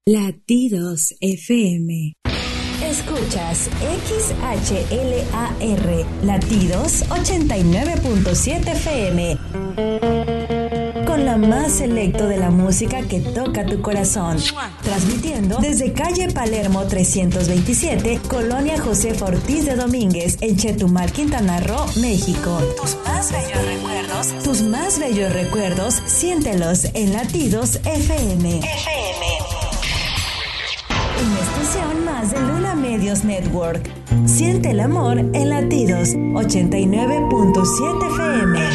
Latidos FM. Escuchas XHLAR, Latidos 89.7 FM. Con la más selecto de la música que toca tu corazón. Transmitiendo desde calle Palermo 327, Colonia Josefa Ortiz de Domínguez, en Chetumal, Quintana Roo, México. Tus más bellos recuerdos, siéntelos en Latidos FM. Una estación más de Luna Medios Network. Siente el amor en Latidos 89.7 FM.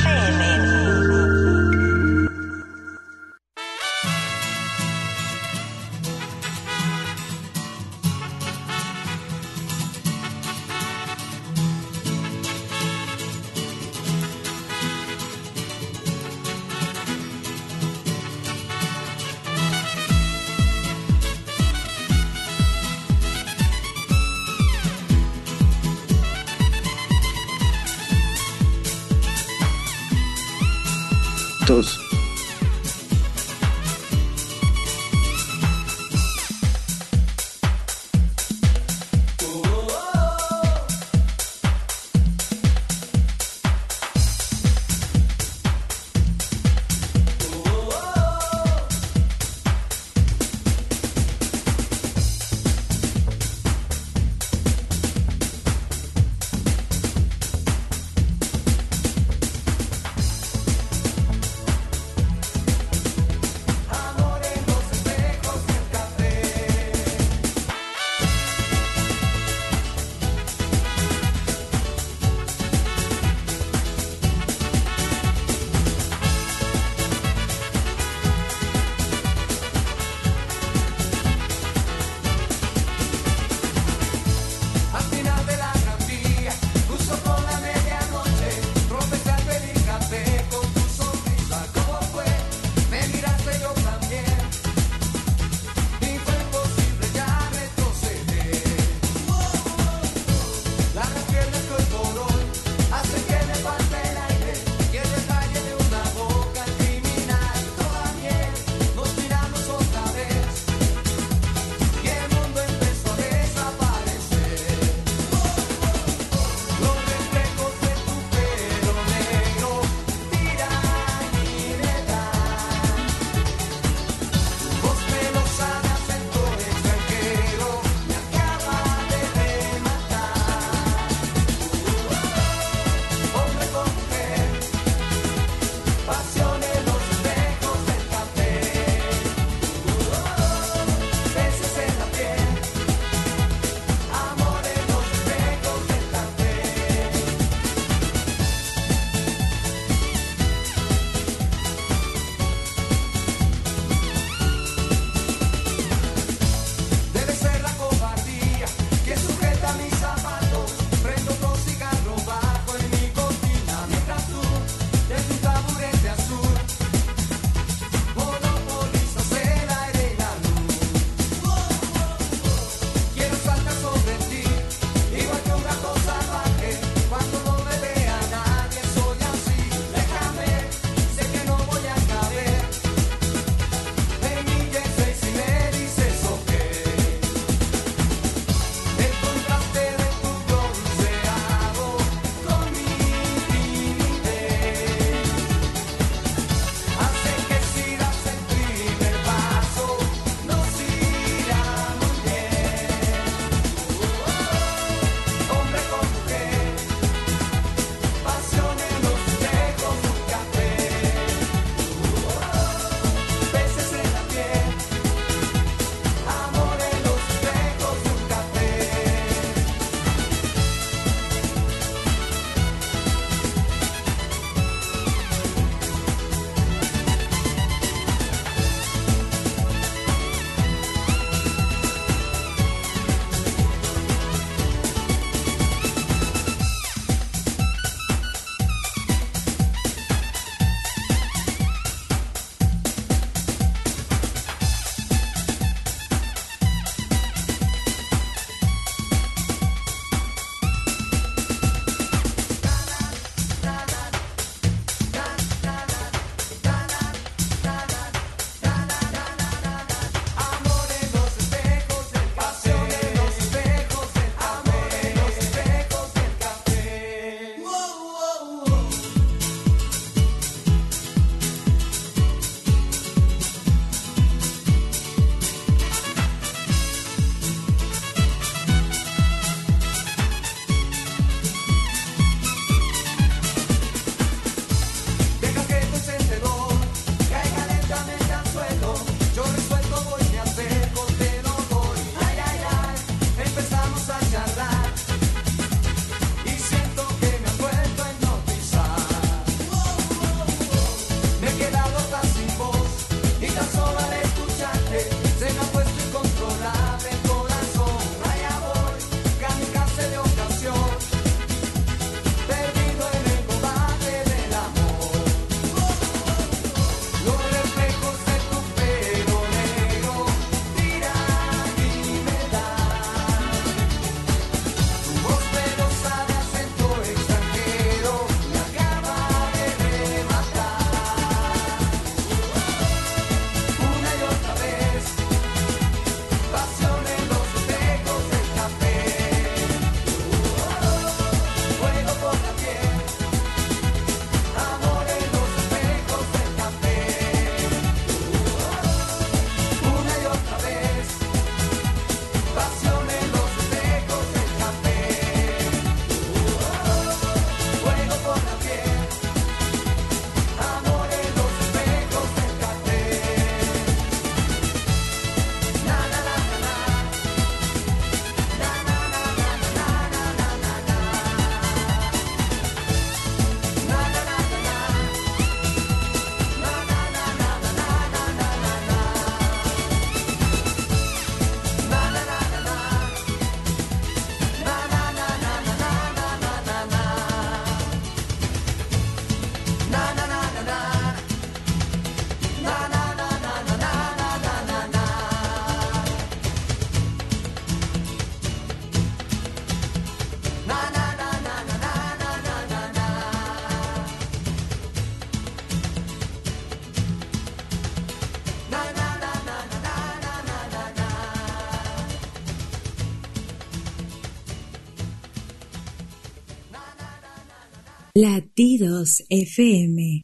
Latidos FM.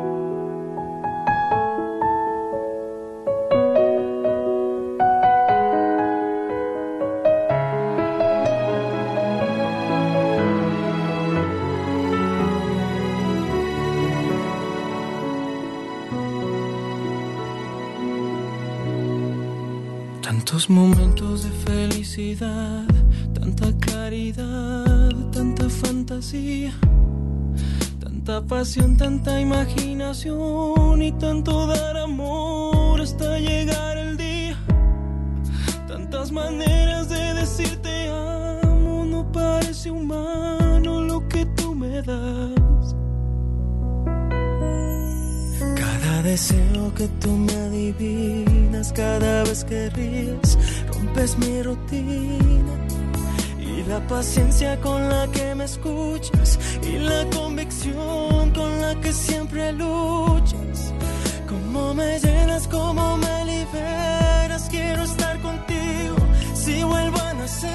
Tantos momentos de felicidad, tanta claridad, tanta fantasía, tanta pasión, tanta imaginación y tanto dar amor hasta llegar el día. Tantas maneras de decirte amo, no parece humano lo que tú me das. Cada deseo que tú me adivinas, cada vez que ríes, rompes mi rutina. Y la paciencia con la que me escuchas, y la convicción con la que siempre luchas. Cómo me llenas, cómo me liberas, quiero estar contigo si vuelvo a nacer.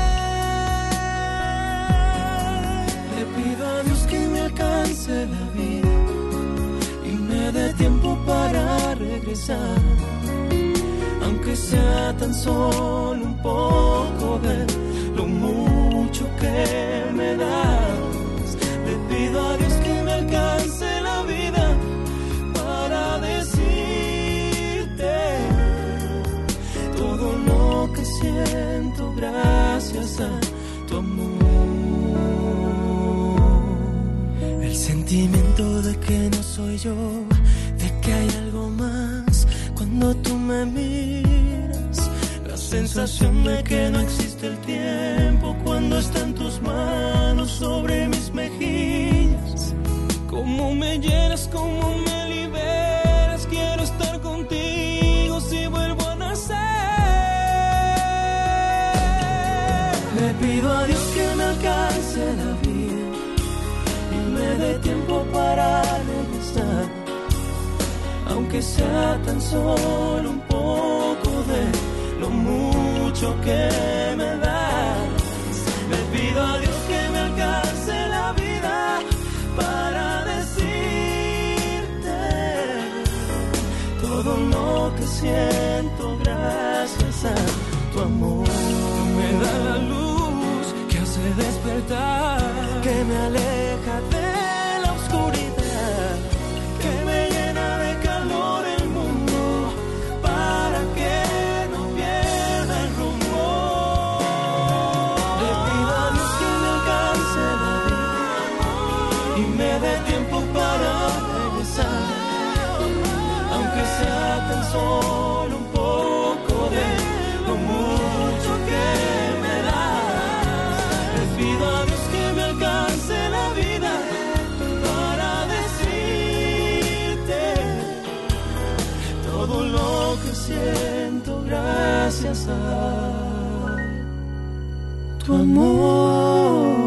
Le pido a Dios que me alcance la vida y me dé tiempo para regresar, aunque sea tan solo un poco de lo mucho que me das. Le pido a Dios que me alcance la vida para decirte todo lo que siento gracias a tu amor. El sentimiento de que no soy yo, de que hay algo más cuando tú me miras. La sensación de que no existe el tiempo cuando está en tus manos sobre mis mejillas. Cómo me llenas, cómo me liberas, quiero estar contigo si vuelvo a nacer. Le pido a Dios que me alcance la vida y me dé tiempo para regresar, aunque sea tan solo un poco de lo mucho que me das. Le pido a Dios que me alcance la vida para decirte todo lo que siento gracias a tu amor. Me da la luz que hace despertar, que me aleja de la oscuridad, que me llena de calor el mundo para que no pierda el rumbo. Le pido a Dios que me alcance la vida y me dé tiempo para regresar, aunque sea tan solo un poco de lo mucho que me das. Le pido a Dios que me alcance la vida para decirte todo lo que siento gracias a tu amor.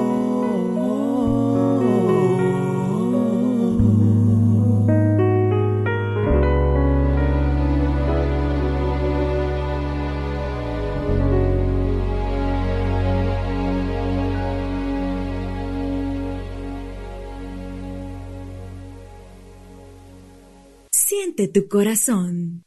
Siente tu corazón.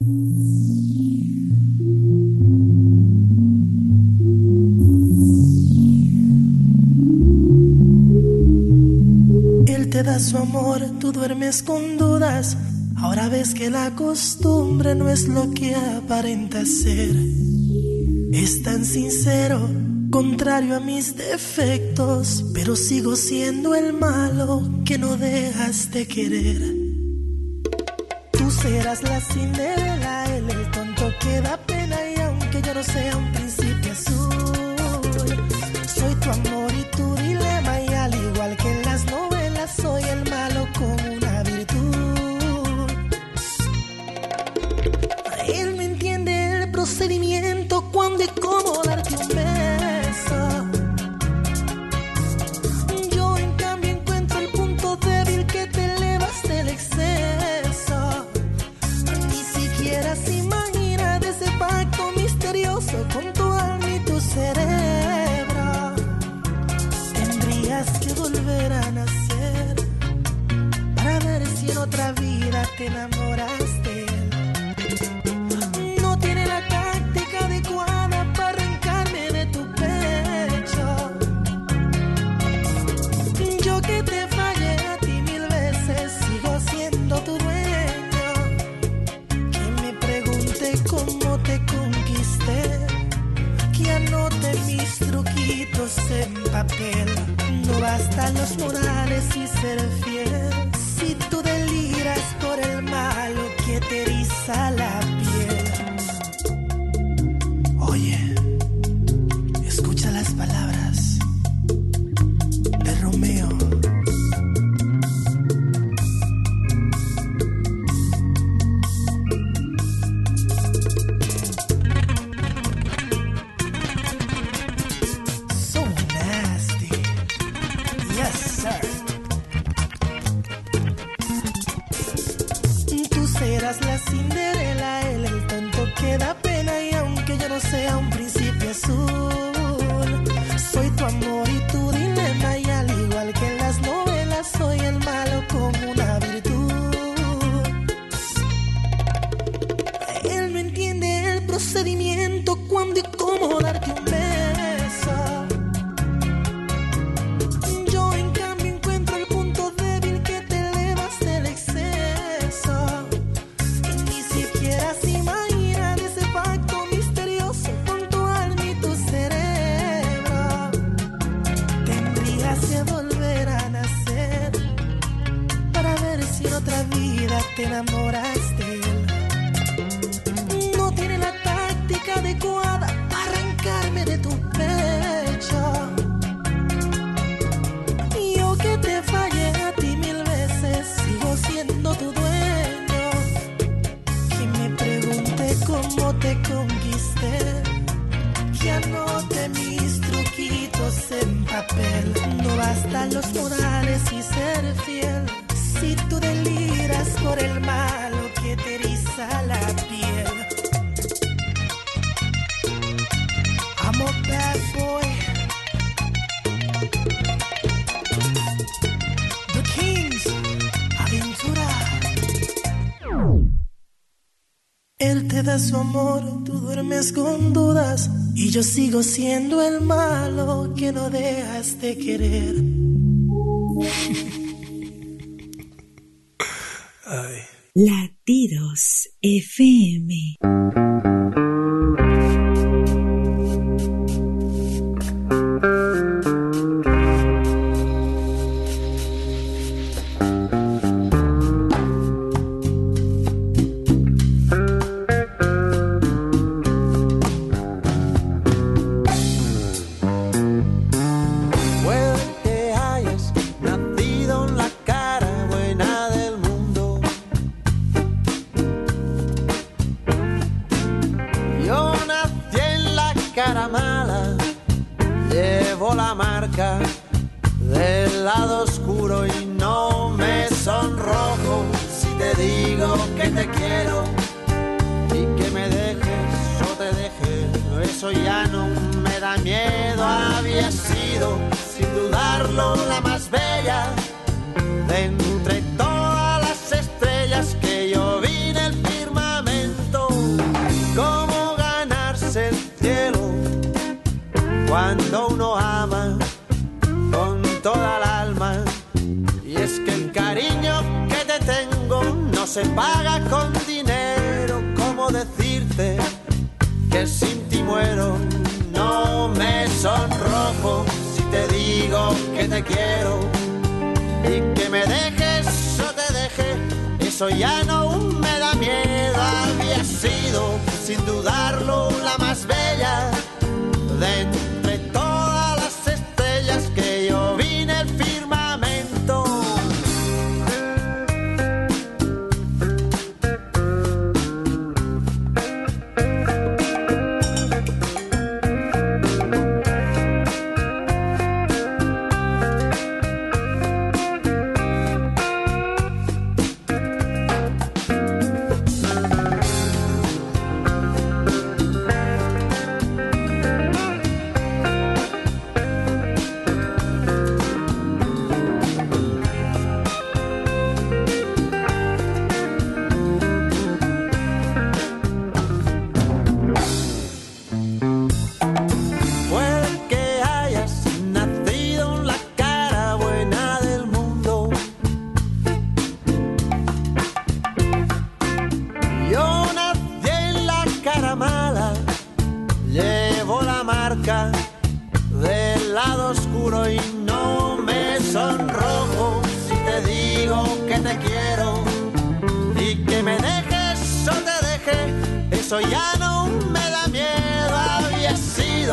Él te da su amor, tú duermes con dudas. Ahora ves que la costumbre no es lo que aparenta ser. Es tan sincero, contrario a mis defectos, pero sigo siendo el malo que no dejas de querer. Tú serás la Cinderela, él el tonto que da pena, y aunque yo no sea un príncipe azul, soy tu amor y tu dilema, y al igual que en las novelas soy el malo con una virtud. Él no entiende el procedimiento, cuándo y cómo darte un beso. Yo en cambio encuentro el punto débil que te elevas del exceso. Ni siquiera se imagina de ese pacto misterioso con tu alma y tu cerebro. Tendrías que volver a nacer. papel. No bastan los morales y ser fiel. Si tú deliras por el malo que te eriza la piel. Oye, escucha las palabras de Romeo. La Cinderela, él el tonto que da pena. Y aunque yo no sea un príncipe azul, soy tu amor y tu dilema. Y al igual que en las novelas, soy el malo con una virtud. Él no entiende el procedimiento, cuándo y cómo darte un beso. Yo en cambio encuentro el punto débil que te elevas del exceso. Otra vida te enamoras de él. No tiene la táctica adecuada para arrancarme de tu pecho. Y yo que te fallé a ti 1000 veces, sigo siendo tu dueño. Que me pregunte cómo te conquisté, que anote mis truquitos en papel. No bastan los modales y ser fiel. Si tú deliras por el malo que te eriza la piel. I'm a bad boy. The Kings, Aventura. Él te da su amor, tú duermes con dudas. Y yo sigo siendo el malo que no dejas de querer. Ay. Latidos FM. Del lado oscuro y no me sonrojo si te digo que te quiero y que me dejes o te deje. Eso ya no me da miedo. Había sido sin dudarlo la más bella de entre todas las estrellas que yo vi en el firmamento. Cómo ganarse el cielo cuando uno ama con toda el alma. Y es que el cariño que te tengo no se paga con dinero. ¿Cómo decirte que sin ti muero? No me sonrojo si te digo que te quiero y que me dejes o te deje. Eso ya no me da miedo. Había sido sin dudarlo la más bella de entre todas las estrellas que yo vi en el firmamento. Llevo la marca del lado oscuro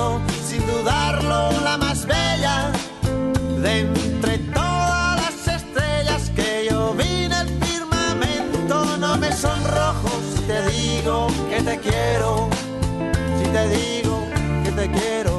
quiero, sin dudarlo, la más bella de entre todas las estrellas que yo vi en el firmamento. No me sonrojo si te digo que te quiero, si te digo que te quiero.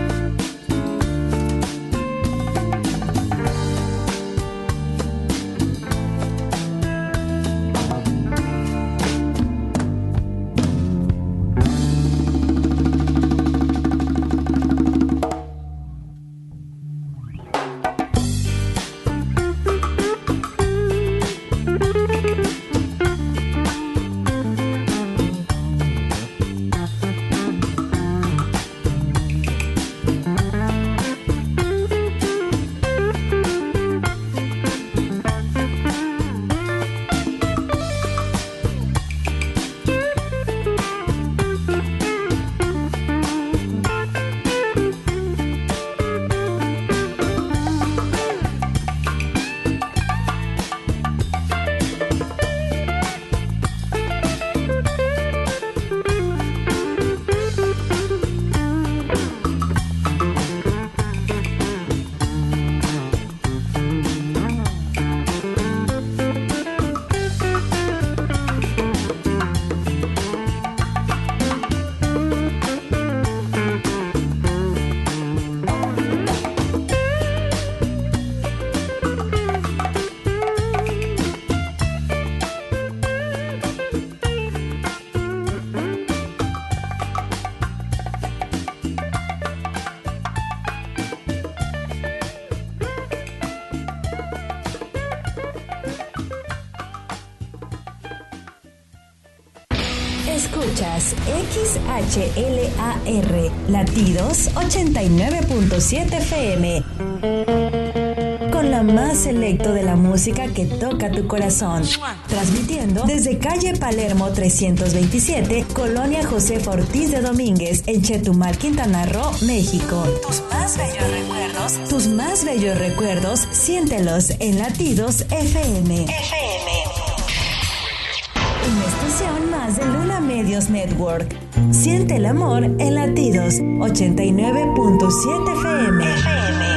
Escuchas XHLAR, Latidos 89.7 FM. Con la más selecto de la música que toca tu corazón. Transmitiendo desde calle Palermo 327, Colonia Josefa Ortiz de Domínguez, en Chetumal, Quintana Roo, México. Tus más bellos recuerdos, siéntelos en Latidos FM. Una estación más de Luna Medios Network. Siente el amor en Latidos 89.7 FM.